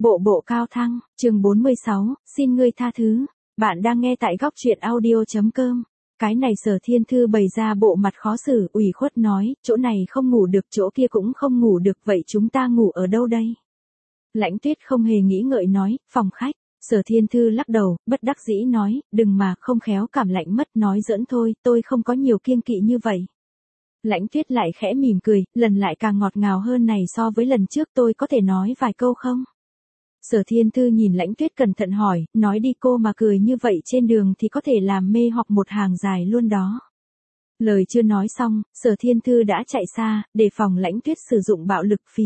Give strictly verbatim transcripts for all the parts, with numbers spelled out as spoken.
Bộ bộ cao thăng, chương bốn mươi sáu, xin ngươi tha thứ. Bạn đang nghe tại góc truyện audio.com. Cái này Sở Thiên Thư bày ra bộ mặt khó xử, ủy khuất nói, chỗ này không ngủ được, chỗ kia cũng không ngủ được, vậy chúng ta ngủ ở đâu đây? Lãnh Tuyết không hề nghĩ ngợi nói, phòng khách. Sở Thiên Thư lắc đầu, bất đắc dĩ nói, đừng mà, không khéo cảm lạnh mất, nói giỡn thôi, tôi không có nhiều kiêng kỵ như vậy. Lãnh Tuyết lại khẽ mỉm cười, lần lại càng ngọt ngào hơn này so với lần trước, tôi có thể nói vài câu không? Sở Thiên Thư nhìn Lãnh Tuyết cẩn thận hỏi, nói đi, cô mà cười như vậy trên đường thì có thể làm mê hoặc một hàng dài luôn đó. Lời chưa nói xong, Sở Thiên Thư đã chạy xa, để phòng Lãnh Tuyết sử dụng bạo lực phi.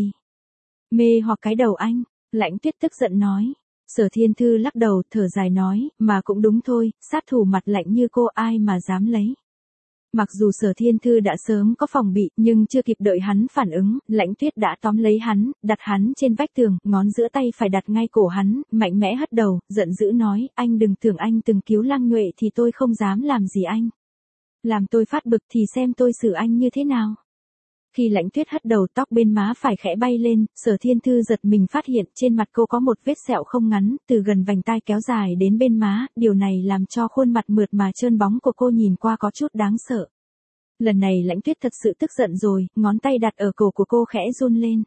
Mê hoặc cái đầu anh, Lãnh Tuyết tức giận nói. Sở Thiên Thư lắc đầu, thở dài nói, mà cũng đúng thôi, sát thủ mặt lạnh như cô ai mà dám lấy. Mặc dù Sở Thiên Thư đã sớm có phòng bị, nhưng chưa kịp đợi hắn phản ứng, Lãnh Tuyết đã tóm lấy hắn, đặt hắn trên vách tường, ngón giữa tay phải đặt ngay cổ hắn, mạnh mẽ hất đầu, giận dữ nói, anh đừng tưởng anh từng cứu Lăng Nhuệ thì tôi không dám làm gì anh. Làm tôi phát bực thì xem tôi xử anh như thế nào. Khi Lãnh Tuyết hất đầu, tóc bên má phải khẽ bay lên, Sở Thiên Thư giật mình phát hiện trên mặt cô có một vết sẹo không ngắn, từ gần vành tai kéo dài đến bên má, điều này làm cho khuôn mặt mượt mà trơn bóng của cô nhìn qua có chút đáng sợ. Lần này Lãnh Tuyết thật sự tức giận rồi, ngón tay đặt ở cổ của cô khẽ run lên.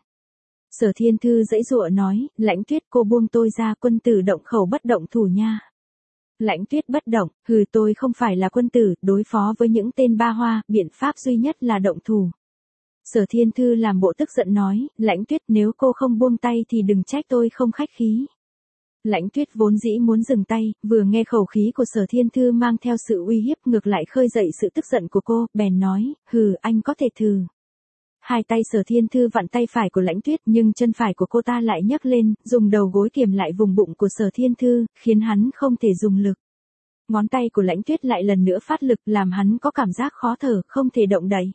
Sở Thiên Thư giãy giụa nói, Lãnh Tuyết, cô buông tôi ra, quân tử động khẩu bất động thủ nha. Lãnh Tuyết bất động, hừ, tôi không phải là quân tử, đối phó với những tên ba hoa, biện pháp duy nhất là động thủ. Sở Thiên Thư làm bộ tức giận nói, Lãnh Tuyết, nếu cô không buông tay thì đừng trách tôi không khách khí. Lãnh Tuyết vốn dĩ muốn dừng tay, vừa nghe khẩu khí của Sở Thiên Thư mang theo sự uy hiếp, ngược lại khơi dậy sự tức giận của cô, bèn nói, hừ, anh có thể thử. Hai tay Sở Thiên Thư vặn tay phải của Lãnh Tuyết, nhưng chân phải của cô ta lại nhấc lên, dùng đầu gối kiềm lại vùng bụng của Sở Thiên Thư, khiến hắn không thể dùng lực. Ngón tay của Lãnh Tuyết lại lần nữa phát lực, làm hắn có cảm giác khó thở, không thể động đậy.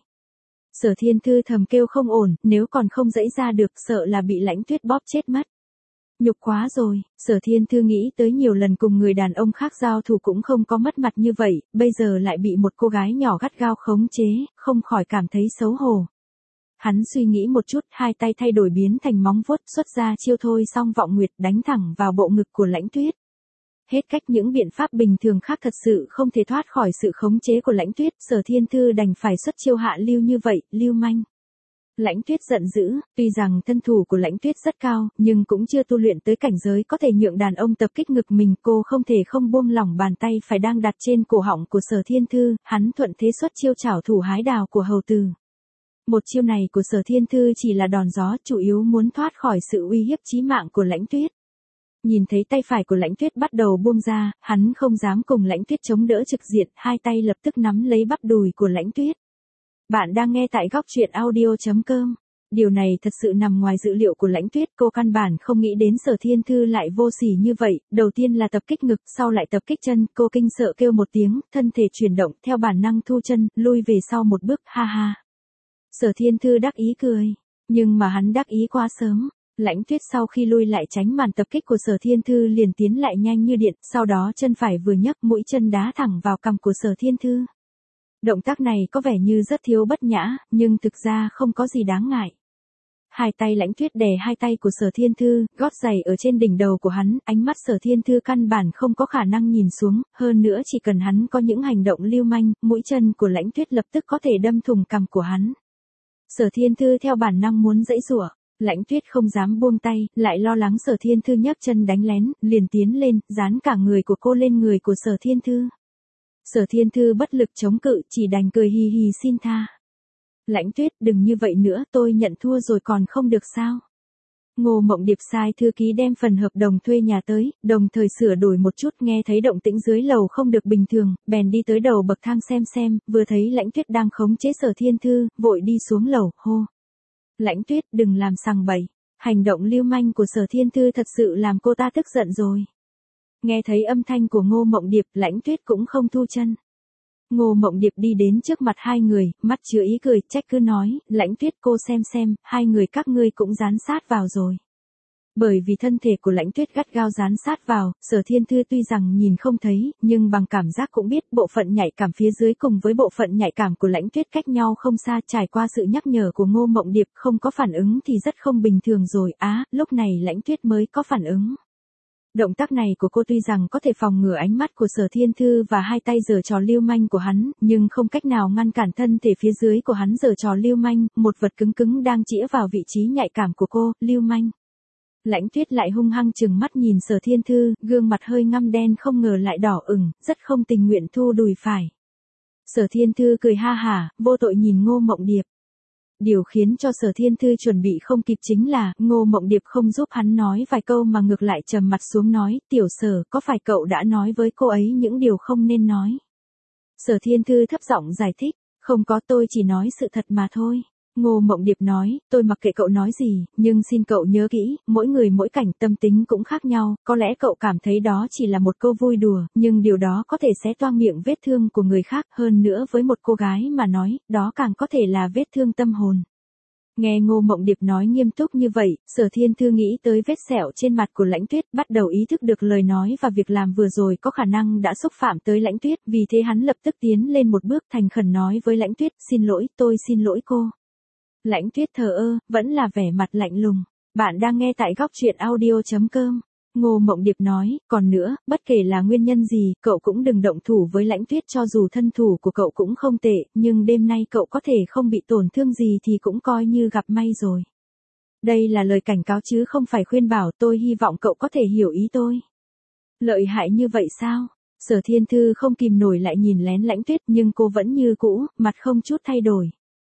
Sở Thiên Thư thầm kêu không ổn, nếu còn không giãy ra được, sợ là bị Lãnh Tuyết bóp chết mất. Nhục quá rồi, Sở Thiên Thư nghĩ tới nhiều lần cùng người đàn ông khác giao thủ cũng không có mất mặt như vậy, bây giờ lại bị một cô gái nhỏ gắt gao khống chế, không khỏi cảm thấy xấu hổ. Hắn suy nghĩ một chút, hai tay thay đổi biến thành móng vuốt, xuất ra chiêu thôi xong vọng nguyệt, đánh thẳng vào bộ ngực của Lãnh Tuyết. Hết cách, những biện pháp bình thường khác thật sự không thể thoát khỏi sự khống chế của Lãnh Tuyết, Sở Thiên Thư đành phải xuất chiêu hạ lưu như vậy, lưu manh. Lãnh Tuyết giận dữ, tuy rằng thân thủ của Lãnh Tuyết rất cao, nhưng cũng chưa tu luyện tới cảnh giới có thể nhượng đàn ông tập kích ngực mình, cô không thể không buông lỏng bàn tay phải đang đặt trên cổ họng của Sở Thiên Thư, hắn thuận thế xuất chiêu trảo thủ hái đào của hầu tử. Một chiêu này của Sở Thiên Thư chỉ là đòn gió, chủ yếu muốn thoát khỏi sự uy hiếp chí mạng của Lãnh Tuyết. Nhìn thấy tay phải của Lãnh Tuyết bắt đầu buông ra, hắn không dám cùng Lãnh Tuyết chống đỡ trực diện, hai tay lập tức nắm lấy bắp đùi của Lãnh Tuyết. Bạn đang nghe tại góc truyện audio.com. Điều này thật sự nằm ngoài dự liệu của Lãnh Tuyết, cô căn bản không nghĩ đến Sở Thiên Thư lại vô sỉ như vậy, đầu tiên là tập kích ngực, sau lại tập kích chân, cô kinh sợ kêu một tiếng, thân thể chuyển động, theo bản năng thu chân, lui về sau một bước, ha ha. Sở Thiên Thư đắc ý cười, nhưng mà hắn đắc ý quá sớm. Lãnh Tuyết sau khi lui lại tránh màn tập kích của Sở Thiên Thư liền tiến lại nhanh như điện, sau đó chân phải vừa nhấc, mũi chân đá thẳng vào cằm của Sở Thiên Thư. Động tác này có vẻ như rất thiếu bất nhã, nhưng thực ra không có gì đáng ngại. Hai tay Lãnh Tuyết đè hai tay của Sở Thiên Thư, gót giày ở trên đỉnh đầu của hắn, ánh mắt Sở Thiên Thư căn bản không có khả năng nhìn xuống, hơn nữa chỉ cần hắn có những hành động lưu manh, mũi chân của Lãnh Tuyết lập tức có thể đâm thủng cằm của hắn. Sở Thiên Thư theo bản năng muốn giãy giụa. Lãnh Tuyết không dám buông tay, lại lo lắng Sở Thiên Thư nhấc chân đánh lén, liền tiến lên, dán cả người của cô lên người của Sở Thiên Thư. Sở Thiên Thư bất lực chống cự, chỉ đành cười hì hì xin tha. Lãnh Tuyết, đừng như vậy nữa, tôi nhận thua rồi còn không được sao? Ngô Mộng Điệp sai thư ký đem phần hợp đồng thuê nhà tới, đồng thời sửa đổi một chút, nghe thấy động tĩnh dưới lầu không được bình thường, bèn đi tới đầu bậc thang xem xem, vừa thấy Lãnh Tuyết đang khống chế Sở Thiên Thư, vội đi xuống lầu, hô. Lãnh Tuyết, đừng làm sằng bậy. Hành động lưu manh của Sở Thiên Thư thật sự làm cô ta tức giận rồi. Nghe thấy âm thanh của Ngô Mộng Điệp, Lãnh Tuyết cũng không thu chân. Ngô Mộng Điệp đi đến trước mặt hai người, mắt chứa ý cười, trách cứ nói, Lãnh Tuyết, cô xem xem, hai người các ngươi cũng dán sát vào rồi. Bởi vì thân thể của Lãnh Tuyết gắt gao dán sát vào, Sở Thiên Thư tuy rằng nhìn không thấy, nhưng bằng cảm giác cũng biết bộ phận nhạy cảm phía dưới cùng với bộ phận nhạy cảm của Lãnh Tuyết cách nhau không xa, trải qua sự nhắc nhở của Ngô Mộng Điệp không có phản ứng thì rất không bình thường rồi. Á, lúc này Lãnh Tuyết mới có phản ứng. Động tác này của cô tuy rằng có thể phòng ngừa ánh mắt của Sở Thiên Thư và hai tay giở trò lưu manh của hắn, nhưng không cách nào ngăn cản thân thể phía dưới của hắn giở trò lưu manh, một vật cứng cứng đang chĩa vào vị trí nhạy cảm của cô, lưu manh. Lãnh Tuyết lại hung hăng chừng mắt nhìn Sở Thiên Thư, gương mặt hơi ngăm đen không ngờ lại đỏ ửng, rất không tình nguyện thu đùi phải. Sở Thiên Thư cười ha hả, vô tội nhìn Ngô Mộng Điệp. Điều khiến cho Sở Thiên Thư chuẩn bị không kịp chính là, Ngô Mộng Điệp không giúp hắn nói vài câu mà ngược lại trầm mặt xuống nói, tiểu Sở, có phải cậu đã nói với cô ấy những điều không nên nói? Sở Thiên Thư thấp giọng giải thích, không có, tôi chỉ nói sự thật mà thôi. Ngô Mộng Điệp nói, tôi mặc kệ cậu nói gì, nhưng xin cậu nhớ kỹ, mỗi người mỗi cảnh tâm tính cũng khác nhau, có lẽ cậu cảm thấy đó chỉ là một câu vui đùa, nhưng điều đó có thể xé toang miệng vết thương của người khác, hơn nữa với một cô gái mà nói, đó càng có thể là vết thương tâm hồn. Nghe Ngô Mộng Điệp nói nghiêm túc như vậy, Sở Thiên Thư nghĩ tới vết sẹo trên mặt của Lãnh Tuyết, bắt đầu ý thức được lời nói và việc làm vừa rồi có khả năng đã xúc phạm tới Lãnh Tuyết, vì thế hắn lập tức tiến lên một bước thành khẩn nói với Lãnh Tuyết, xin lỗi, tôi xin lỗi cô. Lãnh Tuyết thờ ơ, vẫn là vẻ mặt lạnh lùng. Bạn đang nghe tại góc truyện audio chấm com. Ngô Mộng Điệp nói, còn nữa, bất kể là nguyên nhân gì, cậu cũng đừng động thủ với Lãnh Tuyết, cho dù thân thủ của cậu cũng không tệ, nhưng đêm nay cậu có thể không bị tổn thương gì thì cũng coi như gặp may rồi. Đây là lời cảnh cáo chứ không phải khuyên bảo, tôi hy vọng cậu có thể hiểu ý tôi. Lợi hại như vậy sao? Sở Thiên Thư không kìm nổi lại nhìn lén Lãnh Tuyết, nhưng cô vẫn như cũ, mặt không chút thay đổi.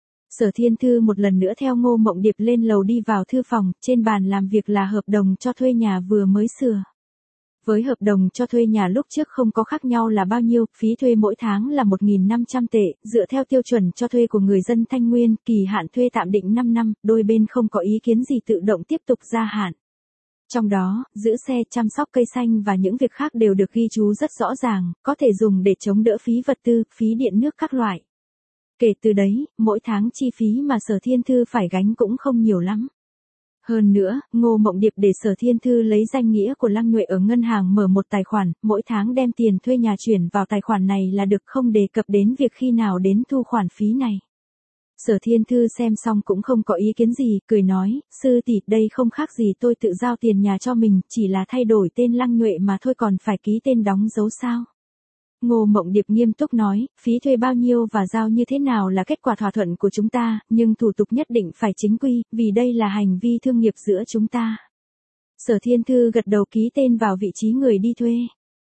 Sở Thiên Thư một lần nữa theo Ngô Mộng Điệp lên lầu đi vào thư phòng, trên bàn làm việc là hợp đồng cho thuê nhà vừa mới sửa. Với hợp đồng cho thuê nhà lúc trước không có khác nhau là bao nhiêu, phí thuê mỗi tháng là một nghìn năm trăm tệ, dựa theo tiêu chuẩn cho thuê của người dân Thanh Nguyên, kỳ hạn thuê tạm định năm năm, đôi bên không có ý kiến gì tự động tiếp tục gia hạn. Trong đó, giữ xe, chăm sóc cây xanh và những việc khác đều được ghi chú rất rõ ràng, có thể dùng để chống đỡ phí vật tư, phí điện nước các loại. Kể từ đấy, mỗi tháng chi phí mà Sở Thiên Thư phải gánh cũng không nhiều lắm. Hơn nữa, Ngô Mộng Điệp để Sở Thiên Thư lấy danh nghĩa của Lăng Nhuệ ở ngân hàng mở một tài khoản, mỗi tháng đem tiền thuê nhà chuyển vào tài khoản này là được, không đề cập đến việc khi nào đến thu khoản phí này. Sở Thiên Thư xem xong cũng không có ý kiến gì, cười nói, sư tỷ, đây không khác gì tôi tự giao tiền nhà cho mình, chỉ là thay đổi tên Lăng Nhuệ mà thôi, còn phải ký tên đóng dấu sao? Ngô Mộng Điệp nghiêm túc nói, phí thuê bao nhiêu và giao như thế nào là kết quả thỏa thuận của chúng ta, nhưng thủ tục nhất định phải chính quy, vì đây là hành vi thương nghiệp giữa chúng ta. Sở Thiên Thư gật đầu ký tên vào vị trí người đi thuê.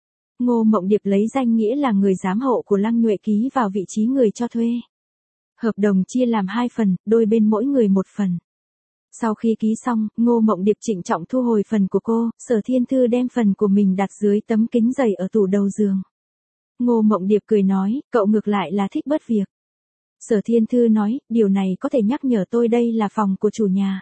Ngô Mộng Điệp lấy danh nghĩa là người giám hộ của Lăng Nhuệ ký vào vị trí người cho thuê. Hợp đồng chia làm hai phần, đôi bên mỗi người một phần. Sau khi ký xong, Ngô Mộng Điệp trịnh trọng thu hồi phần của cô, Sở Thiên Thư đem phần của mình đặt dưới tấm kính dày ở tủ đầu giường. Ngô Mộng Điệp cười nói, cậu ngược lại là thích bớt việc. Sở Thiên Thư nói, điều này có thể nhắc nhở tôi đây là phòng của chủ nhà.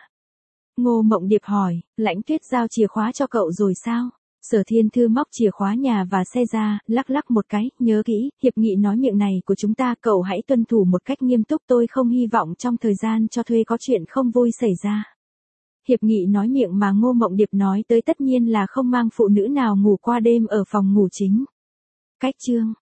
Ngô Mộng Điệp hỏi, Lãnh Tuyết giao chìa khóa cho cậu rồi sao? Sở Thiên Thư móc chìa khóa nhà và xe ra, lắc lắc một cái, nhớ kỹ, hiệp nghị nói miệng này của chúng ta cậu hãy tuân thủ một cách nghiêm túc, tôi không hy vọng trong thời gian cho thuê có chuyện không vui xảy ra. Hiệp nghị nói miệng mà Ngô Mộng Điệp nói tới tất nhiên là không mang phụ nữ nào ngủ qua đêm ở phòng ngủ chính. Cách chương